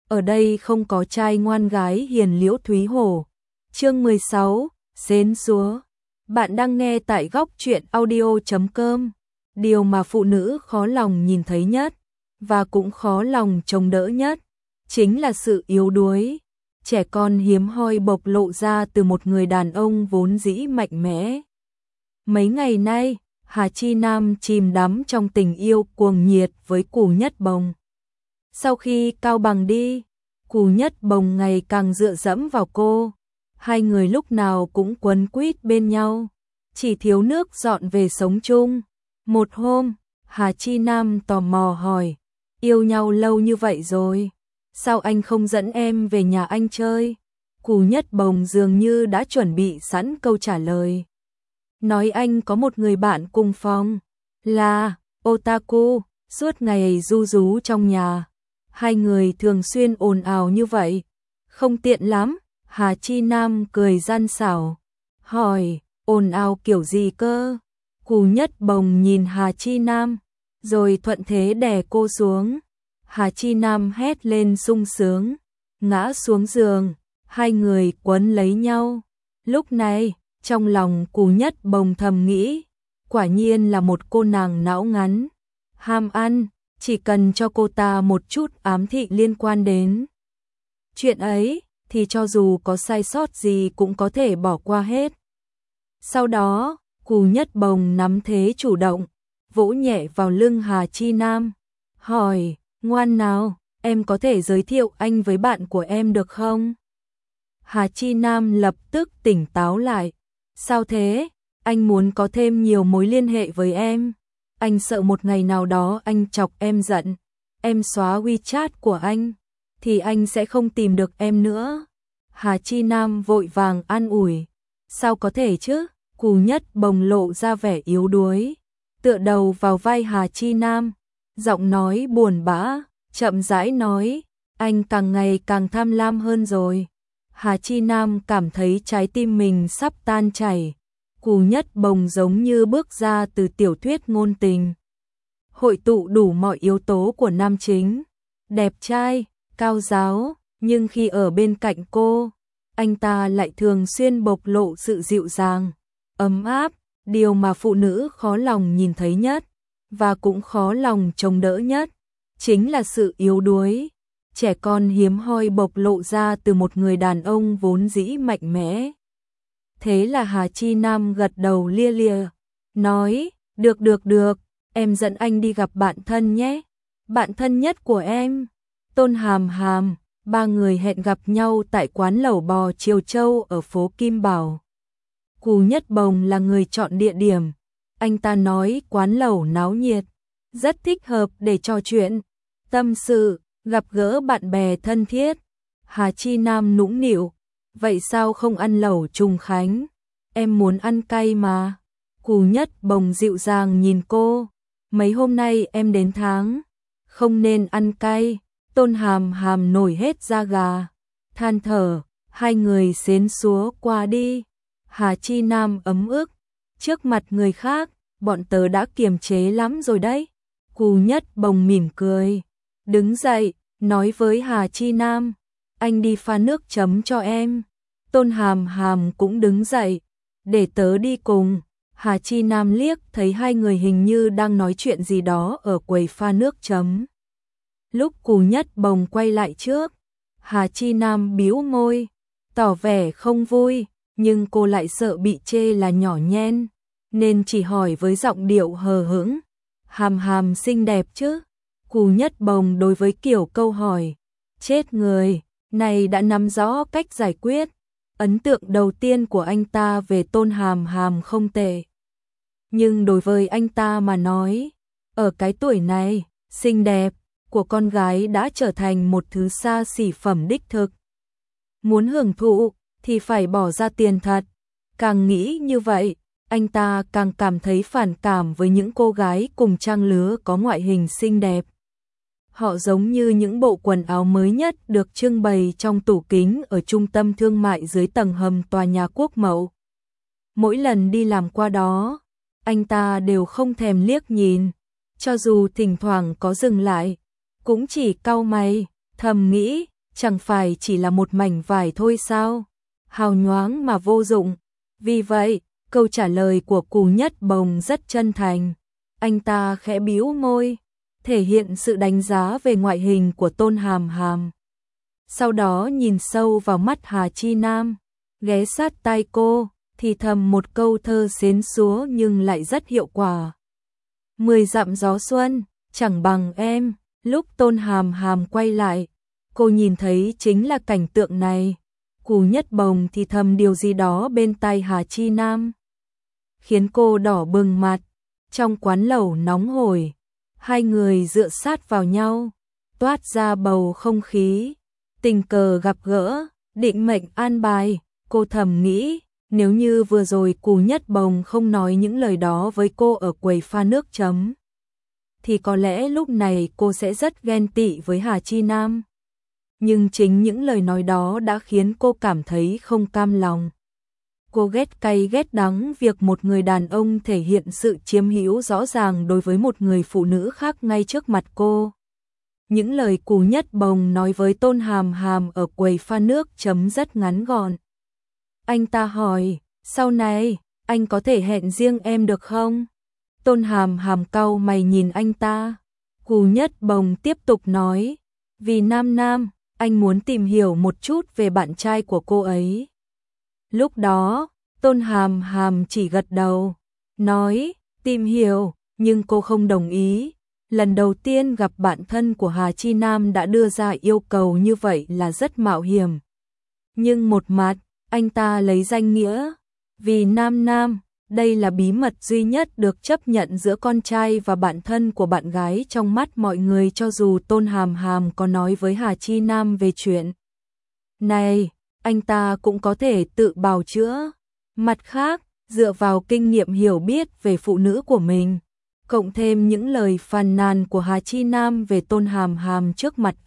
ở đây không có trai ngoan gái hiền Liễu Thúy Hổ. Chương 16, Xến Xúa. Bạn đang nghe tại góc truyện audio.com. Điều mà phụ nữ khó lòng nhìn thấy nhất, và cũng khó lòng chống đỡ nhất, chính là sự yếu đuối, trẻ con hiếm hoi bộc lộ ra từ một người đàn ông vốn dĩ mạnh mẽ. Mấy ngày nay, Hà Chi Nam chìm đắm trong tình yêu cuồng nhiệt với Cù Nhất Bồng. Sau khi Cao Bằng đi, Cù Nhất Bồng ngày càng dựa dẫm vào cô, hai người lúc nào cũng quấn quýt bên nhau, chỉ thiếu nước dọn về sống chung. Một hôm, Hà Chi Nam tò mò hỏi, yêu nhau lâu như vậy rồi, sao anh không dẫn em về nhà anh chơi? Cù Nhất Bồng dường như đã chuẩn bị sẵn câu trả lời. Nói anh có một người bạn cùng phòng, là otaku, suốt ngày ru rú trong nhà. Hai người thường xuyên ồn ào như vậy, không tiện lắm. Hà Chi Nam cười gian xảo, hỏi, ồn ào kiểu gì cơ? Cù Nhất Bồng nhìn Hà Chi Nam, rồi thuận thế đè cô xuống. Hà Chi Nam hét lên sung sướng, ngã xuống giường, hai người quấn lấy nhau. Lúc này, trong lòng Cù Nhất Bồng thầm nghĩ, quả nhiên là một cô nàng não ngắn, ham ăn, chỉ cần cho cô ta một chút ám thị liên quan đến chuyện ấy, thì cho dù có sai sót gì cũng có thể bỏ qua hết. Sau đó, Cù Nhất Bồng nắm thế chủ động, vỗ nhẹ vào lưng Hà Chi Nam, hỏi, ngoan nào, em có thể giới thiệu anh với bạn của em được không? Hà Chi Nam lập tức tỉnh táo lại, sao thế, anh muốn có thêm nhiều mối liên hệ với em, anh sợ một ngày nào đó anh chọc em giận, em xóa WeChat của anh, thì anh sẽ không tìm được em nữa. Hà Chi Nam vội vàng an ủi, sao có thể chứ? Cù Nhất Bồng lộ ra vẻ yếu đuối, tựa đầu vào vai Hà Chi Nam, giọng nói buồn bã, chậm rãi nói, anh càng ngày càng tham lam hơn rồi. Hà Chi Nam cảm thấy trái tim mình sắp tan chảy. Cù Nhất Bồng giống như bước ra từ tiểu thuyết ngôn tình, hội tụ đủ mọi yếu tố của nam chính, đẹp trai, cao giáo, nhưng khi ở bên cạnh cô, anh ta lại thường xuyên bộc lộ sự dịu dàng, ấm áp, điều mà phụ nữ khó lòng nhìn thấy nhất, và cũng khó lòng chống đỡ nhất, chính là sự yếu đuối, trẻ con hiếm hoi bộc lộ ra từ một người đàn ông vốn dĩ mạnh mẽ. Thế là Hà Chi Nam gật đầu lia lịa, nói, được, em dẫn anh đi gặp bạn thân nhé, bạn thân nhất của em, Tôn Hàm Hàm. Ba người hẹn gặp nhau tại quán lẩu bò Triều Châu ở phố Kim Bảo. Cù Nhất Bồng là người chọn địa điểm, anh ta nói quán lẩu náo nhiệt, rất thích hợp để trò chuyện, tâm sự, gặp gỡ bạn bè thân thiết. Hà Chi Nam nũng nịu, vậy sao không ăn lẩu Trùng Khánh? Em muốn ăn cay mà. Cù Nhất Bồng dịu dàng nhìn cô, mấy hôm nay em đến tháng, không nên ăn cay. Tôn Hàm Hàm nổi hết da gà, than thở, hai người xến xúa qua đi. Hà Chi Nam ấm ức, trước mặt người khác, bọn tớ đã kiềm chế lắm rồi đấy. Cù Nhất Bồng mỉm cười, đứng dậy, nói với Hà Chi Nam, anh đi pha nước chấm cho em. Tôn Hàm Hàm cũng đứng dậy, để tớ đi cùng. Hà Chi Nam liếc thấy hai người hình như đang nói chuyện gì đó ở quầy pha nước chấm. Lúc Cù Nhất Bồng quay lại trước, Hà Chi Nam bĩu môi, tỏ vẻ không vui, nhưng cô lại sợ bị chê là nhỏ nhen, nên chỉ hỏi với giọng điệu hờ hững, Hàm Hàm xinh đẹp chứ? Cù Nhất Bồng đối với kiểu câu hỏi, chết người, này đã nắm rõ cách giải quyết. Ấn tượng đầu tiên của anh ta về Tôn Hàm Hàm không tệ. Nhưng đối với anh ta mà nói, ở cái tuổi này, xinh đẹp của con gái đã trở thành một thứ xa xỉ phẩm đích thực. Muốn hưởng thụ thì phải bỏ ra tiền thật. Càng nghĩ như vậy, anh ta càng cảm thấy phản cảm với những cô gái cùng trang lứa có ngoại hình xinh đẹp. Họ giống như những bộ quần áo mới nhất được trưng bày trong tủ kính ở trung tâm thương mại dưới tầng hầm tòa nhà Quốc Mậu. Mỗi lần đi làm qua đó, anh ta đều không thèm liếc nhìn, cho dù thỉnh thoảng có dừng lại, cũng chỉ cau mày, thầm nghĩ, chẳng phải chỉ là một mảnh vải thôi sao? Hào nhoáng mà vô dụng. Vì vậy, câu trả lời của Cù Nhất Bồng rất chân thành. Anh ta khẽ bĩu môi, thể hiện sự đánh giá về ngoại hình của Tôn Hàm Hàm. Sau đó nhìn sâu vào mắt Hà Chi Nam, ghé sát tai cô, thì thầm một câu thơ xến xúa nhưng lại rất hiệu quả. 10 dặm gió xuân, chẳng bằng em. Lúc Tôn Hàm Hàm quay lại, cô nhìn thấy chính là cảnh tượng này. Cù Nhất Bồng thì thầm điều gì đó bên tai Hà Chi Nam, khiến cô đỏ bừng mặt. Trong quán lẩu nóng hổi, hai người dựa sát vào nhau, toát ra bầu không khí tình cờ gặp gỡ, định mệnh an bài. Cô thầm nghĩ, nếu như vừa rồi Cù Nhất Bồng không nói những lời đó với cô ở quầy pha nước chấm, thì có lẽ lúc này cô sẽ rất ghen tị với Hà Chi Nam. Nhưng chính những lời nói đó đã khiến cô cảm thấy không cam lòng. Cô ghét cay ghét đắng việc một người đàn ông thể hiện sự chiếm hữu rõ ràng đối với một người phụ nữ khác ngay trước mặt cô. Những lời Cù Nhất Bồng nói với Tôn Hàm Hàm ở quầy pha nước chấm rất ngắn gọn. Anh ta hỏi, sau này, anh có thể hẹn riêng em được không? Tôn Hàm Hàm cau mày nhìn anh ta. Cù Nhất Bồng tiếp tục nói, vì Nam, anh muốn tìm hiểu một chút về bạn trai của cô ấy. Lúc đó, Tôn Hàm Hàm chỉ gật đầu, nói, tìm hiểu, nhưng cô không đồng ý. Lần đầu tiên gặp bạn thân của Hà Chi Nam đã đưa ra yêu cầu như vậy là rất mạo hiểm. Nhưng một mặt, anh ta lấy danh nghĩa, vì Nam, đây là bí mật duy nhất được chấp nhận giữa con trai và bạn thân của bạn gái trong mắt mọi người, cho dù Tôn Hàm Hàm có nói với Hà Chi Nam về chuyện này, anh ta cũng có thể tự bào chữa. Mặt khác, dựa vào kinh nghiệm hiểu biết về phụ nữ của mình, cộng thêm những lời phàn nàn của Hà Chi Nam về Tôn Hàm Hàm trước mặt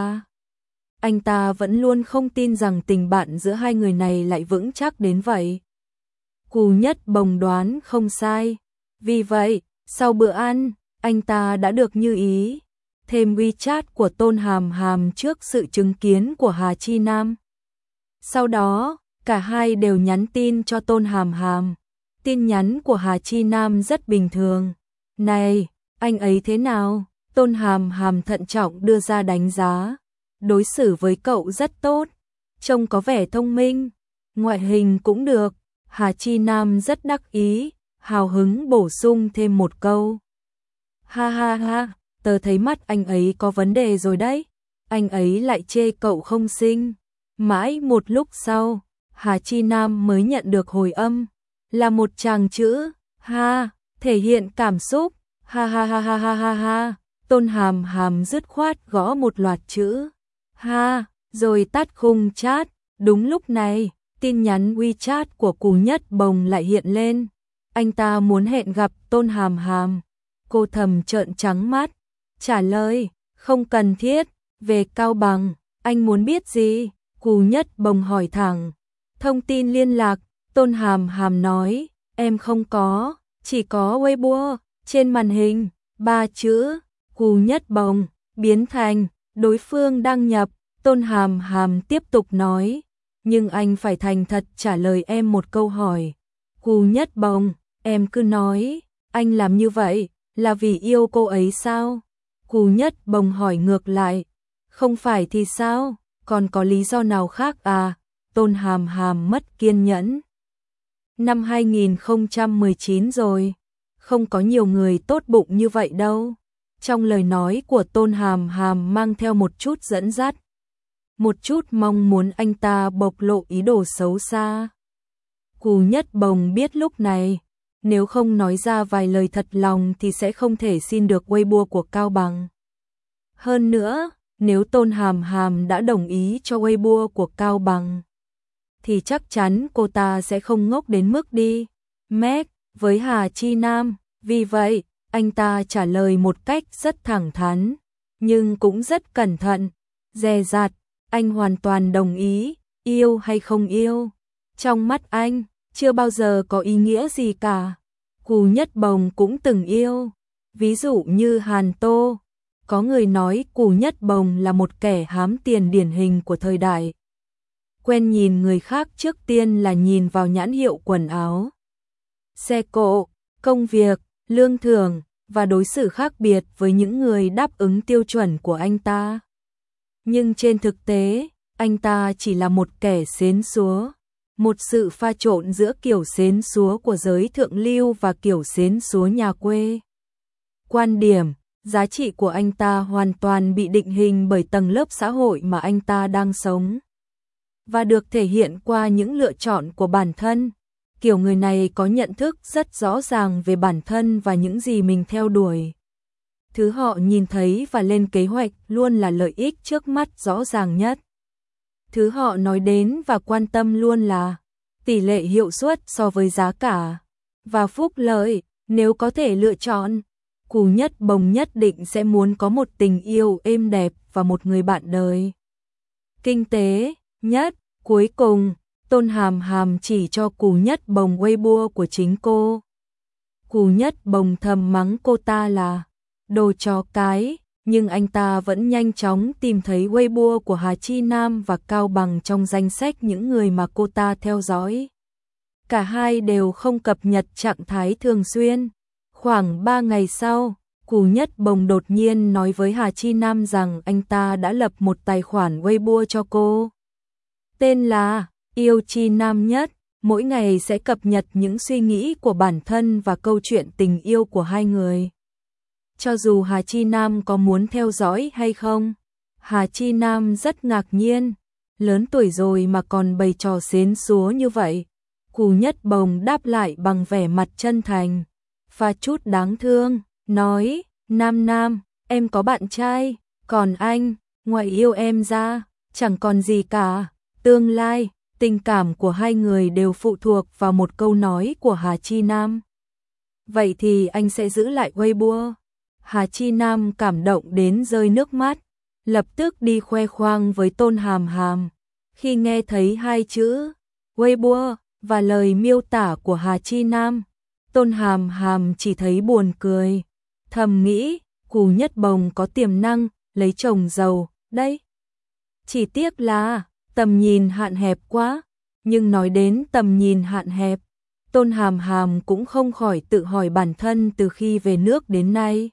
anh ta vẫn luôn không tin rằng tình bạn giữa hai người này lại vững chắc đến vậy. Cù Nhất Bồng đoán không sai. Vì vậy, sau bữa ăn, anh ta đã được như ý, thêm WeChat của Tôn Hàm Hàm trước sự chứng kiến của Hà Chi Nam. Sau đó, cả hai đều nhắn tin cho Tôn Hàm Hàm. Tin nhắn của Hà Chi Nam rất bình thường. Này, anh ấy thế nào? Tôn Hàm Hàm thận trọng đưa ra đánh giá. Đối xử với cậu rất tốt, trông có vẻ thông minh, ngoại hình cũng được. Hà Chi Nam rất đắc ý, hào hứng bổ sung thêm một câu. Ha, tớ thấy mắt anh ấy có vấn đề rồi đấy. Anh ấy lại chê cậu không xinh. Mãi một lúc sau, Hà Chi Nam mới nhận được hồi âm, là một tràng chữ, ha, thể hiện cảm xúc, ha. Tôn Hàm Hàm dứt khoát gõ một loạt chữ, ha, rồi tắt khung chat. Đúng lúc này, tin nhắn WeChat của Cù Nhất Bồng lại hiện lên. Anh ta muốn hẹn gặp Tôn Hàm Hàm. Cô thầm trợn trắng mắt, trả lời, không cần thiết, về Cao Bằng, anh muốn biết gì? Cù Nhất Bồng hỏi thẳng. Thông tin liên lạc, Tôn Hàm Hàm nói, em không có, chỉ có Weibo, trên màn hình, 3 chữ, Cù Nhất Bồng, biến thành, đối phương đăng nhập. Tôn Hàm Hàm tiếp tục nói, nhưng anh phải thành thật trả lời em một câu hỏi. Cù Nhất Bồng, em cứ nói, anh làm như vậy, là vì yêu cô ấy sao? Cù Nhất Bồng hỏi ngược lại, không phải thì sao, còn có lý do nào khác à? Tôn Hàm Hàm mất kiên nhẫn. Năm 2019 rồi, không có nhiều người tốt bụng như vậy đâu. Trong lời nói của Tôn Hàm Hàm mang theo một chút dẫn dắt, một chút mong muốn anh ta bộc lộ ý đồ xấu xa. Cù Nhất Bồng biết lúc này, nếu không nói ra vài lời thật lòng thì sẽ không thể xin được Weibo của Cao Bằng. Hơn nữa, nếu Tôn Hàm Hàm đã đồng ý cho Weibo của Cao Bằng, thì chắc chắn cô ta sẽ không ngốc đến mức đi mét với Hà Chi Nam. Vì vậy, anh ta trả lời một cách rất thẳng thắn, nhưng cũng rất cẩn thận, dè dặt. Anh hoàn toàn đồng ý, yêu hay không yêu, trong mắt anh, chưa bao giờ có ý nghĩa gì cả. Cù Nhất Bồng cũng từng yêu, ví dụ như Hàn Tô, Có người nói Cù Nhất Bồng là một kẻ hám tiền điển hình của thời đại. Quen nhìn người khác trước tiên là nhìn vào nhãn hiệu quần áo, xe cộ, công việc, lương thưởng và đối xử khác biệt với những người đáp ứng tiêu chuẩn của anh ta. Nhưng trên thực tế, anh ta chỉ là một kẻ xến xúa, một sự pha trộn giữa kiểu xến xúa của giới thượng lưu và kiểu xến xúa nhà quê. Quan điểm, giá trị của anh ta hoàn toàn bị định hình bởi tầng lớp xã hội mà anh ta đang sống, và được thể hiện qua những lựa chọn của bản thân. Kiểu người này có nhận thức rất rõ ràng về bản thân và những gì mình theo đuổi. Thứ họ nhìn thấy và lên kế hoạch luôn là lợi ích trước mắt rõ ràng nhất. Thứ họ nói đến và quan tâm luôn là tỷ lệ hiệu suất so với giá cả và phúc lợi. Nếu có thể lựa chọn, Cù Nhất Bồng nhất định sẽ muốn có một tình yêu êm đẹp và một người bạn đời kinh tế nhất. Cuối cùng, Tôn Hàm Hàm chỉ cho Cù Nhất Bồng Weibo của chính cô. Cù Nhất Bồng thầm mắng cô ta là đồ chó cái, nhưng anh ta vẫn nhanh chóng tìm thấy Weibo của Hà Chi Nam và Cao Bằng trong danh sách những người mà cô ta theo dõi. Cả hai đều không cập nhật trạng thái thường xuyên. Khoảng 3 ngày sau, Cù Nhất Bồng đột nhiên nói với Hà Chi Nam rằng anh ta đã lập một tài khoản Weibo cho cô. Tên là Yêu Chi Nam Nhất, mỗi ngày sẽ cập nhật những suy nghĩ của bản thân và câu chuyện tình yêu của hai người. Cho dù Hà Chi Nam có muốn theo dõi hay không, Hà Chi Nam rất ngạc nhiên, lớn tuổi rồi mà còn bày trò xến xúa như vậy. Cù Nhất Bồng đáp lại bằng vẻ mặt chân thành, pha chút đáng thương, nói, Nam, em có bạn trai, còn anh, ngoại yêu em ra, chẳng còn gì cả. Tương lai, tình cảm của hai người đều phụ thuộc vào một câu nói của Hà Chi Nam. Vậy thì anh sẽ giữ lại Weibo. Hà Chi Nam cảm động đến rơi nước mắt, lập tức đi khoe khoang với Tôn Hàm Hàm. Khi nghe thấy hai chữ Weibo và lời miêu tả của Hà Chi Nam, Tôn Hàm Hàm chỉ thấy buồn cười, thầm nghĩ, Cù Nhất Bồng có tiềm năng lấy chồng giàu đấy. Chỉ tiếc là tầm nhìn hạn hẹp quá. Nhưng nói đến tầm nhìn hạn hẹp, Tôn Hàm Hàm cũng không khỏi tự hỏi bản thân từ khi về nước đến nay.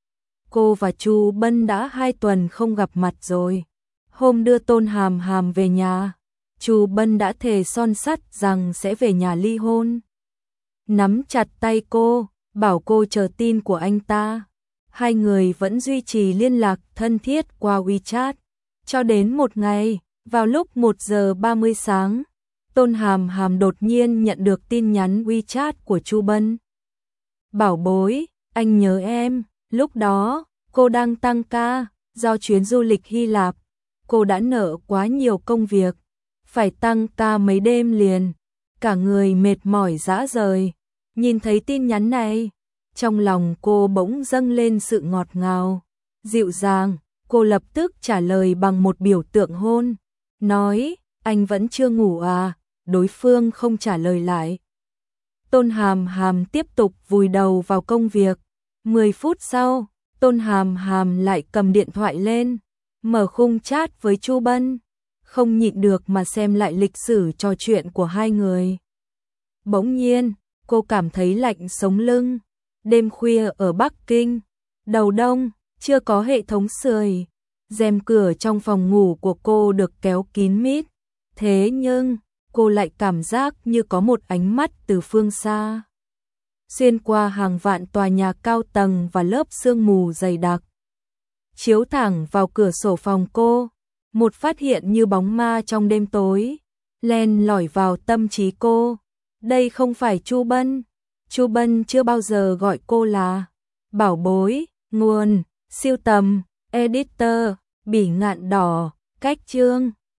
Cô và Chu Bân đã 2 tuần không gặp mặt rồi. Hôm đưa Tôn Hàm Hàm về nhà, Chu Bân đã thề son sắt rằng sẽ về nhà ly hôn. Nắm chặt tay cô, bảo cô chờ tin của anh ta. Hai người vẫn duy trì liên lạc thân thiết qua WeChat. Cho đến một ngày, vào lúc 1 giờ 30 sáng, Tôn Hàm Hàm đột nhiên nhận được tin nhắn WeChat của Chu Bân. Bảo bối, anh nhớ em. Lúc đó, cô đang tăng ca, do chuyến du lịch Hy Lạp. Cô đã nợ quá nhiều công việc, phải tăng ca mấy đêm liền. Cả người mệt mỏi rã rời. Nhìn thấy tin nhắn này, trong lòng cô bỗng dâng lên sự ngọt ngào, dịu dàng. Cô lập tức trả lời bằng một biểu tượng hôn. Nói, anh vẫn chưa ngủ à? Đối phương không trả lời lại. Tôn Hàm Hàm tiếp tục vùi đầu vào công việc. 10 phút sau, Tôn Hàm Hàm lại cầm điện thoại lên, mở khung chat với Chu Bân, không nhịn được mà xem lại lịch sử trò chuyện của hai người. Bỗng nhiên, cô cảm thấy lạnh sống lưng. Đêm khuya ở Bắc Kinh, đầu đông, chưa có hệ thống sưởi, rèm cửa trong phòng ngủ của cô được kéo kín mít. Thế nhưng, cô lại cảm giác như có một ánh mắt từ phương xa, xuyên qua hàng vạn tòa nhà cao tầng và lớp sương mù dày đặc, chiếu thẳng vào cửa sổ phòng cô. Một phát hiện như bóng ma trong đêm tối, len lỏi vào tâm trí cô. Đây không phải Chu Bân. Chu Bân chưa bao giờ gọi cô là bảo bối. Nguồn, siêu tầm, editor, Bỉ Ngạn Đỏ, cách chương.